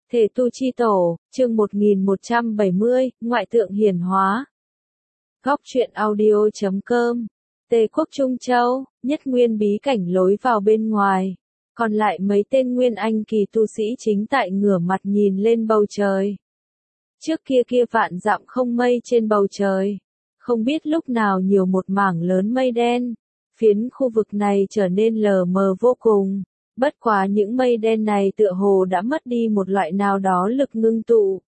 Thể tu chi tổ, chương 1170, ngoại tượng hiển hóa. Góc truyện audio.com. Tề quốc Trung Châu, nhất nguyên bí cảnh lối vào bên ngoài. Còn lại mấy tên nguyên anh kỳ tu sĩ chính tại ngửa mặt nhìn lên bầu trời. Trước kia vạn dặm không mây trên bầu trời. Không biết lúc nào nhiều một mảng lớn mây đen. Phiến khu vực này trở nên lờ mờ vô cùng. Bất quá những mây đen này tựa hồ đã mất đi một loại nào đó lực ngưng tụ.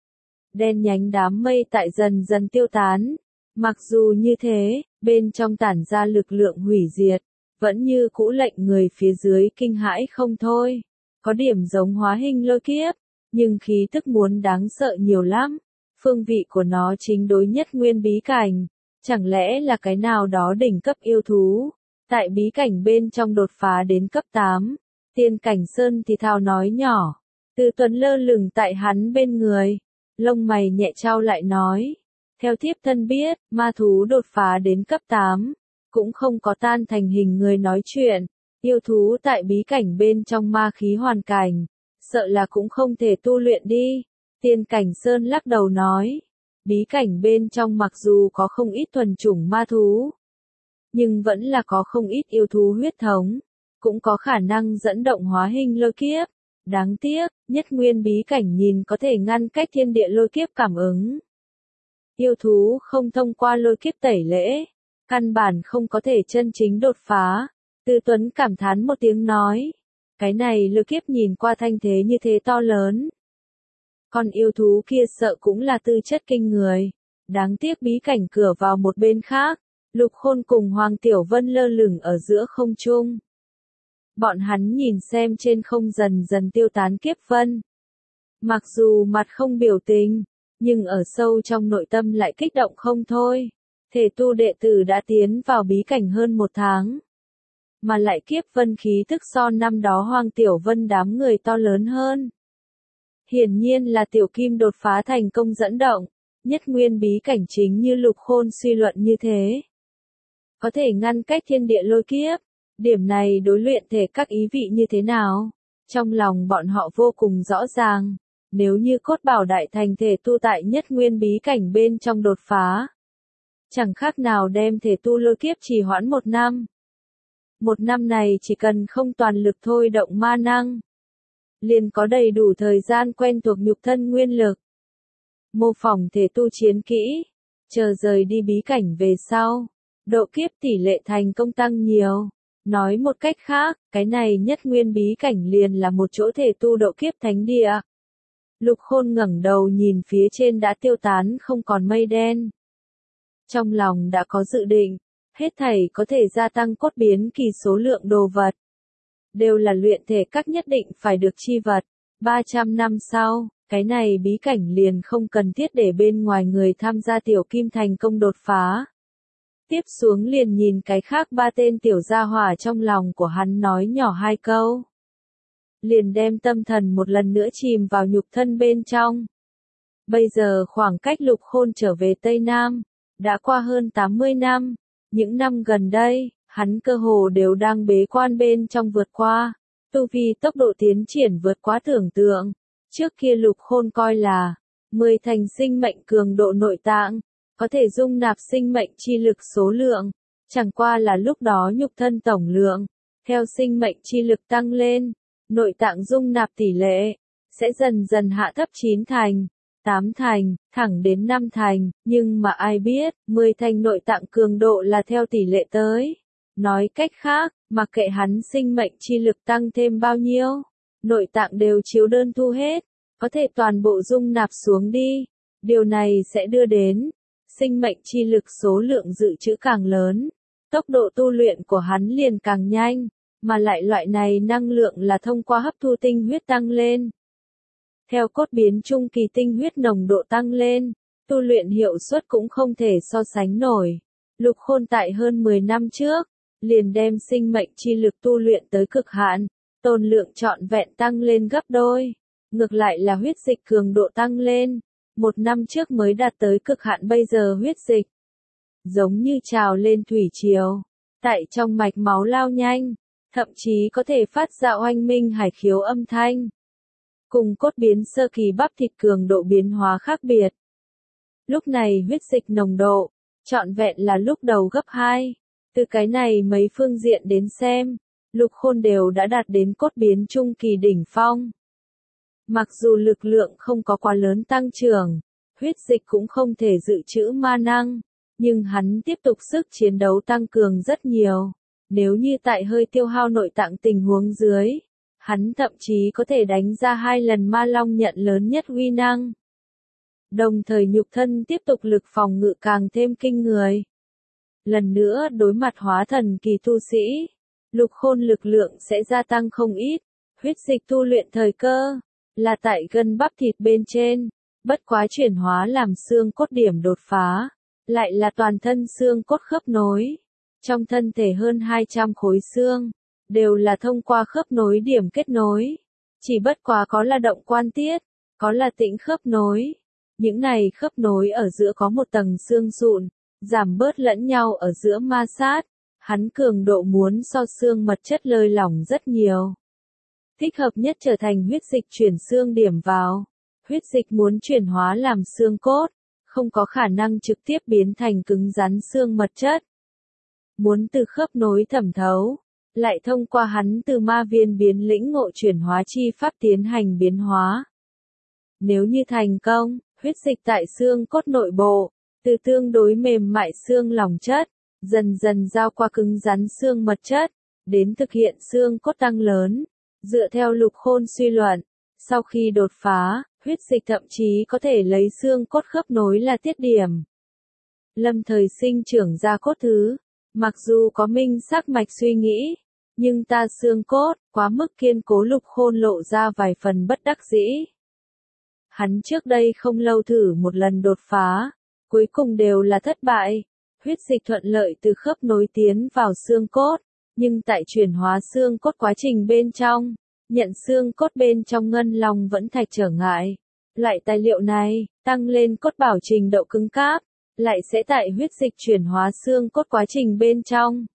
Đen nhánh đám mây tại dần dần tiêu tán. Mặc dù như thế, bên trong tản ra lực lượng hủy diệt, vẫn như cũ lệnh người phía dưới kinh hãi không thôi. Có điểm giống hóa hình lôi kiếp, nhưng khí tức muốn đáng sợ nhiều lắm. Phương vị của nó chính đối nhất nguyên bí cảnh. Chẳng lẽ là cái nào đó đỉnh cấp yêu thú? Tại bí cảnh bên trong đột phá đến cấp 8. Tiên Cảnh Sơn thì thào nói nhỏ. Từ Tuấn lơ lửng tại hắn bên người. Lông mày nhẹ trao lại nói. Theo thiếp thân biết, ma thú đột phá đến cấp 8. Cũng không có tan thành hình người nói chuyện. Yêu thú tại bí cảnh bên trong ma khí hoàn cảnh. Sợ là cũng không thể tu luyện đi. Tiên Cảnh Sơn lắc đầu nói. Bí cảnh bên trong mặc dù có không ít thuần chủng ma thú. Nhưng vẫn là có không ít yêu thú huyết thống. Cũng có khả năng dẫn động hóa hình lôi kiếp. Đáng tiếc, nhất nguyên bí cảnh nhìn có thể ngăn cách thiên địa lôi kiếp cảm ứng. Yêu thú không thông qua lôi kiếp tẩy lễ. Căn bản không có thể chân chính đột phá. Tư Tuấn cảm thán một tiếng nói. Cái này lôi kiếp nhìn qua thanh thế như thế to lớn. Con yêu thú kia sợ cũng là tư chất kinh người. Đáng tiếc bí cảnh cửa vào một bên khác. Lục Khôn cùng Hoàng Tiểu Vân lơ lửng ở giữa không trung. Bọn hắn nhìn xem trên không dần dần tiêu tán kiếp vân. Mặc dù mặt không biểu tình, nhưng ở sâu trong nội tâm lại kích động không thôi. Thể tu đệ tử đã tiến vào bí cảnh hơn 1 tháng. Mà lại kiếp vân khí tức so năm đó Hoàng Tiểu Vân đám người to lớn hơn. Hiển nhiên là Tiểu Kim đột phá thành công dẫn động. Nhất nguyên bí cảnh chính như Lục Khôn suy luận như thế. Có thể ngăn cách thiên địa lôi kiếp. Điểm này đối luyện thể các ý vị như thế nào? Trong lòng bọn họ vô cùng rõ ràng. Nếu như cốt bảo đại thành thể tu tại nhất nguyên bí cảnh bên trong đột phá. Chẳng khác nào đem thể tu lôi kiếp trì hoãn 1 năm. 1 năm này chỉ cần không toàn lực thôi động ma năng. Liền có đầy đủ thời gian quen thuộc nhục thân nguyên lực. Mô phỏng thể tu chiến kỹ. Chờ rời đi bí cảnh về sau. Độ kiếp tỷ lệ thành công tăng nhiều. Nói một cách khác, cái này nhất nguyên bí cảnh liền là một chỗ thể tu độ kiếp thánh địa. Lục Khôn ngẩng đầu nhìn phía trên đã tiêu tán không còn mây đen. Trong lòng đã có dự định, hết thảy có thể gia tăng cốt biến kỳ số lượng đồ vật. Đều là luyện thể các nhất định phải được chi vật. 300 năm sau, cái này bí cảnh liền không cần thiết để bên ngoài người tham gia Tiểu Kim thành công đột phá. Tiếp xuống liền nhìn cái khác 3 tên tiểu gia hỏa trong lòng của hắn nói nhỏ 2 câu. Liền đem tâm thần một lần nữa chìm vào nhục thân bên trong. Bây giờ khoảng cách Lục Khôn trở về Tây Nam, đã qua hơn 80 năm. Những năm gần đây, hắn cơ hồ đều đang bế quan bên trong vượt qua. Tu vi tốc độ tiến triển vượt quá tưởng tượng. Trước kia Lục Khôn coi là 10 thành sinh mệnh cường độ nội tạng. Có thể dung nạp sinh mệnh chi lực số lượng, chẳng qua là lúc đó nhục thân tổng lượng, theo sinh mệnh chi lực tăng lên, nội tạng dung nạp tỷ lệ, sẽ dần dần hạ thấp 9 thành, 8 thành, thẳng đến 5 thành, nhưng mà ai biết, 10 thành nội tạng cường độ là theo tỷ lệ tới. Nói cách khác, mặc kệ hắn sinh mệnh chi lực tăng thêm bao nhiêu, nội tạng đều chiếu đơn thu hết, có thể toàn bộ dung nạp xuống đi. Điều này sẽ đưa đến sinh mệnh chi lực số lượng dự trữ càng lớn, tốc độ tu luyện của hắn liền càng nhanh, mà lại loại này năng lượng là thông qua hấp thu tinh huyết tăng lên. Theo cốt biến trung kỳ tinh huyết nồng độ tăng lên, tu luyện hiệu suất cũng không thể so sánh nổi. Lục Khôn tại hơn 10 năm trước, liền đem sinh mệnh chi lực tu luyện tới cực hạn, tồn lượng trọn vẹn tăng lên gấp đôi. Ngược lại là huyết dịch cường độ tăng lên. 1 năm trước mới đạt tới cực hạn, bây giờ huyết dịch giống như trào lên thủy triều, tại trong mạch máu lao nhanh, thậm chí có thể phát ra oanh minh hải khiếu âm thanh. cùng cốt biến sơ kỳ bắp thịt cường độ biến hóa khác biệt. Lúc này huyết dịch nồng độ, trọn vẹn là lúc đầu gấp 2. Từ cái này mấy phương diện đến xem, Lục Khôn đều đã đạt đến cốt biến trung kỳ đỉnh phong. Mặc dù lực lượng không có quá lớn tăng trưởng, huyết dịch cũng không thể dự trữ ma năng, nhưng hắn tiếp tục sức chiến đấu tăng cường rất nhiều. Nếu như tại hơi tiêu hao nội tạng tình huống dưới, hắn thậm chí có thể đánh ra 2 lần ma long nhận lớn nhất uy năng. Đồng thời nhục thân tiếp tục lực phòng ngự càng thêm kinh người. Lần nữa đối mặt hóa thần kỳ tu sĩ, Lục Khôn lực lượng sẽ gia tăng không ít. Huyết dịch tu luyện thời cơ là tại gân bắp thịt bên trên, bất quá chuyển hóa làm xương cốt điểm đột phá, lại là toàn thân xương cốt khớp nối. Trong thân thể hơn 200 khối xương, đều là thông qua khớp nối điểm kết nối. Chỉ bất quá có là động quan tiết, có là tĩnh khớp nối. Những này khớp nối ở giữa có một tầng xương sụn, giảm bớt lẫn nhau ở giữa ma sát. Hắn cường độ muốn so xương mật chất lơi lỏng rất nhiều. Thích hợp nhất trở thành huyết dịch chuyển xương điểm vào. Huyết dịch muốn chuyển hóa làm xương cốt, không có khả năng trực tiếp biến thành cứng rắn xương mật chất. Muốn từ khớp nối thẩm thấu, lại thông qua hắn từ ma viên biến lĩnh ngộ chuyển hóa chi pháp tiến hành biến hóa. Nếu như thành công, huyết dịch tại xương cốt nội bộ, từ tương đối mềm mại xương lỏng chất, dần dần giao qua cứng rắn xương mật chất, đến thực hiện xương cốt tăng lớn. Dựa theo Lục Khôn suy luận, sau khi đột phá, huyết dịch thậm chí có thể lấy xương cốt khớp nối là tiết điểm. Lâm thời sinh trưởng ra cốt thứ, mặc dù có minh sắc mạch suy nghĩ, nhưng ta xương cốt, quá mức kiên cố. Lục Khôn lộ ra vài phần bất đắc dĩ. Hắn trước đây không lâu thử một lần đột phá, cuối cùng đều là thất bại. Huyết dịch thuận lợi từ khớp nối tiến vào xương cốt, nhưng tại chuyển hóa xương cốt quá trình bên trong, nhận xương cốt bên trong ngân long vẫn thạch trở ngại. Loại tài liệu này, tăng lên cốt bảo trình độ cứng cáp, lại sẽ tại huyết dịch chuyển hóa xương cốt quá trình bên trong,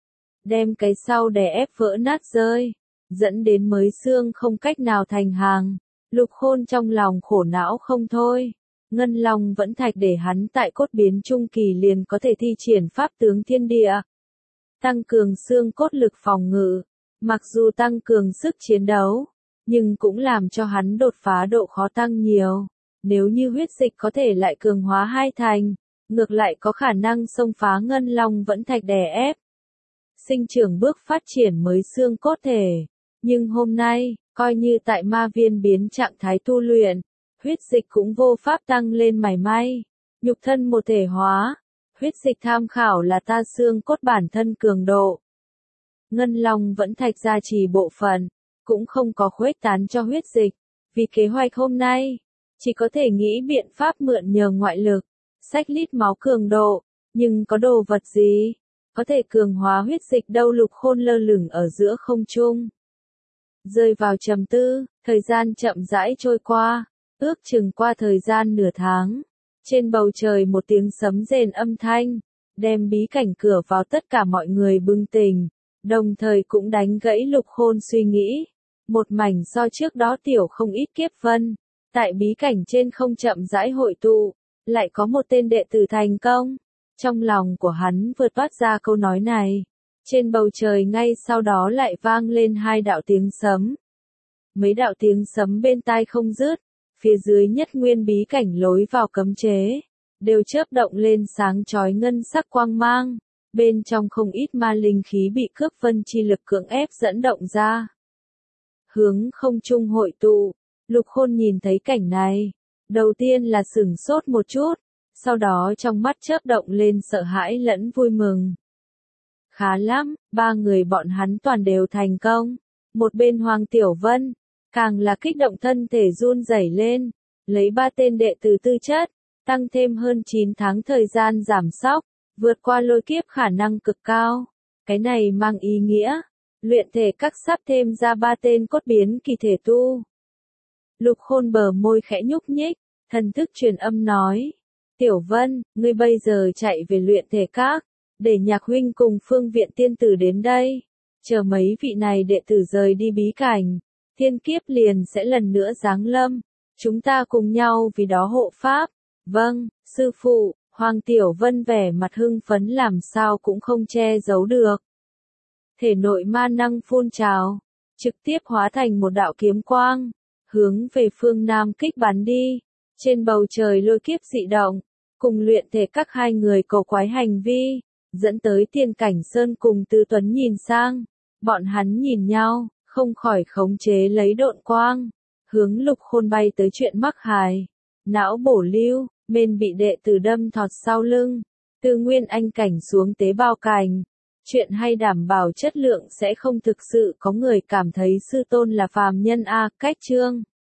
đem cái sau đè ép vỡ nát rơi, dẫn đến mới xương không cách nào thành hàng. Lục Khôn trong lòng khổ não không thôi. Ngân long vẫn thạch để hắn tại cốt biến trung kỳ liền có thể thi triển pháp tướng thiên địa. Tăng cường xương cốt lực phòng ngự, mặc dù tăng cường sức chiến đấu, nhưng cũng làm cho hắn đột phá độ khó tăng nhiều. Nếu như huyết dịch có thể lại cường hóa 2 thành, ngược lại có khả năng xông phá ngân long vẫn thạch đè ép. Sinh trưởng bước phát triển mới xương cốt thể. Nhưng hôm nay, coi như tại ma viên biến trạng thái tu luyện, huyết dịch cũng vô pháp tăng lên mảy may. Nhục thân một thể hóa, huyết dịch tham khảo là ta xương cốt bản thân cường độ. Ngân long vẫn thạch gia trì bộ phận, cũng không có khuếch tán cho huyết dịch. Vì kế hoạch hôm nay, chỉ có thể nghĩ biện pháp mượn nhờ ngoại lực, xách lít máu cường độ, nhưng có đồ vật gì có thể cường hóa huyết dịch đâu? Lục Khôn lơ lửng ở giữa không trung, rơi vào trầm tư. Thời gian chậm rãi trôi qua, ước chừng qua thời gian nửa tháng. Trên bầu trời một tiếng sấm rền âm thanh, đem bí cảnh cửa vào tất cả mọi người bừng tỉnh, đồng thời cũng đánh gãy Lục Khôn suy nghĩ. Một mảnh so trước đó tiểu không ít kiếp vân, tại bí cảnh trên không chậm rãi hội tụ, lại có một tên đệ tử thành công. Trong lòng của hắn vượt toát ra câu nói này. Trên bầu trời ngay sau đó lại vang lên 2 đạo tiếng sấm. Mấy đạo tiếng sấm bên tai không dứt, phía dưới nhất nguyên bí cảnh lối vào cấm chế, đều chớp động lên sáng chói ngân sắc quang mang. Bên trong không ít ma linh khí bị cướp vân chi lực cưỡng ép dẫn động ra, hướng không trung hội tụ. Lục Khôn nhìn thấy cảnh này, đầu tiên là sửng sốt một chút, sau đó trong mắt chớp động lên sợ hãi lẫn vui mừng. Khá lắm, 3 người bọn hắn toàn đều thành công. Một bên Hoàng Tiểu Vân, càng là kích động thân thể run rẩy lên, lấy 3 tên đệ tử tư chất, tăng thêm hơn 9 tháng thời gian giảm sóc, vượt qua lôi kiếp khả năng cực cao. Cái này mang ý nghĩa, luyện thể các sắp thêm ra 3 tên cốt biến kỳ thể tu. Lục Khôn bờ môi khẽ nhúc nhích, thần thức truyền âm nói. Tiểu Vân, ngươi bây giờ chạy về luyện thể các, để Nhạc huynh cùng Phương Viện tiên tử đến đây. Chờ mấy vị này đệ tử rời đi bí cảnh, thiên kiếp liền sẽ lần nữa giáng lâm. Chúng ta cùng nhau vì đó hộ pháp. Vâng, sư phụ, Hoàng Tiểu Vân vẻ mặt hưng phấn làm sao cũng không che giấu được. Thể nội ma năng phun trào, trực tiếp hóa thành một đạo kiếm quang, hướng về phương Nam kích bắn đi. Trên bầu trời lôi kiếp dị động, cùng luyện thể các hai người cầu quái hành vi, dẫn tới Tiên Cảnh Sơn cùng Tư Tuấn nhìn sang. Bọn hắn nhìn nhau, không khỏi khống chế lấy độn quang, hướng Lục Khôn bay tới chuyện mắc hài. Não bổ lưu, men bị đệ tử đâm thọt sau lưng, từ nguyên anh cảnh xuống tế bào cảnh. Chuyện hay đảm bảo chất lượng sẽ không thực sự có người cảm thấy sư tôn là phàm nhân a. Cách chương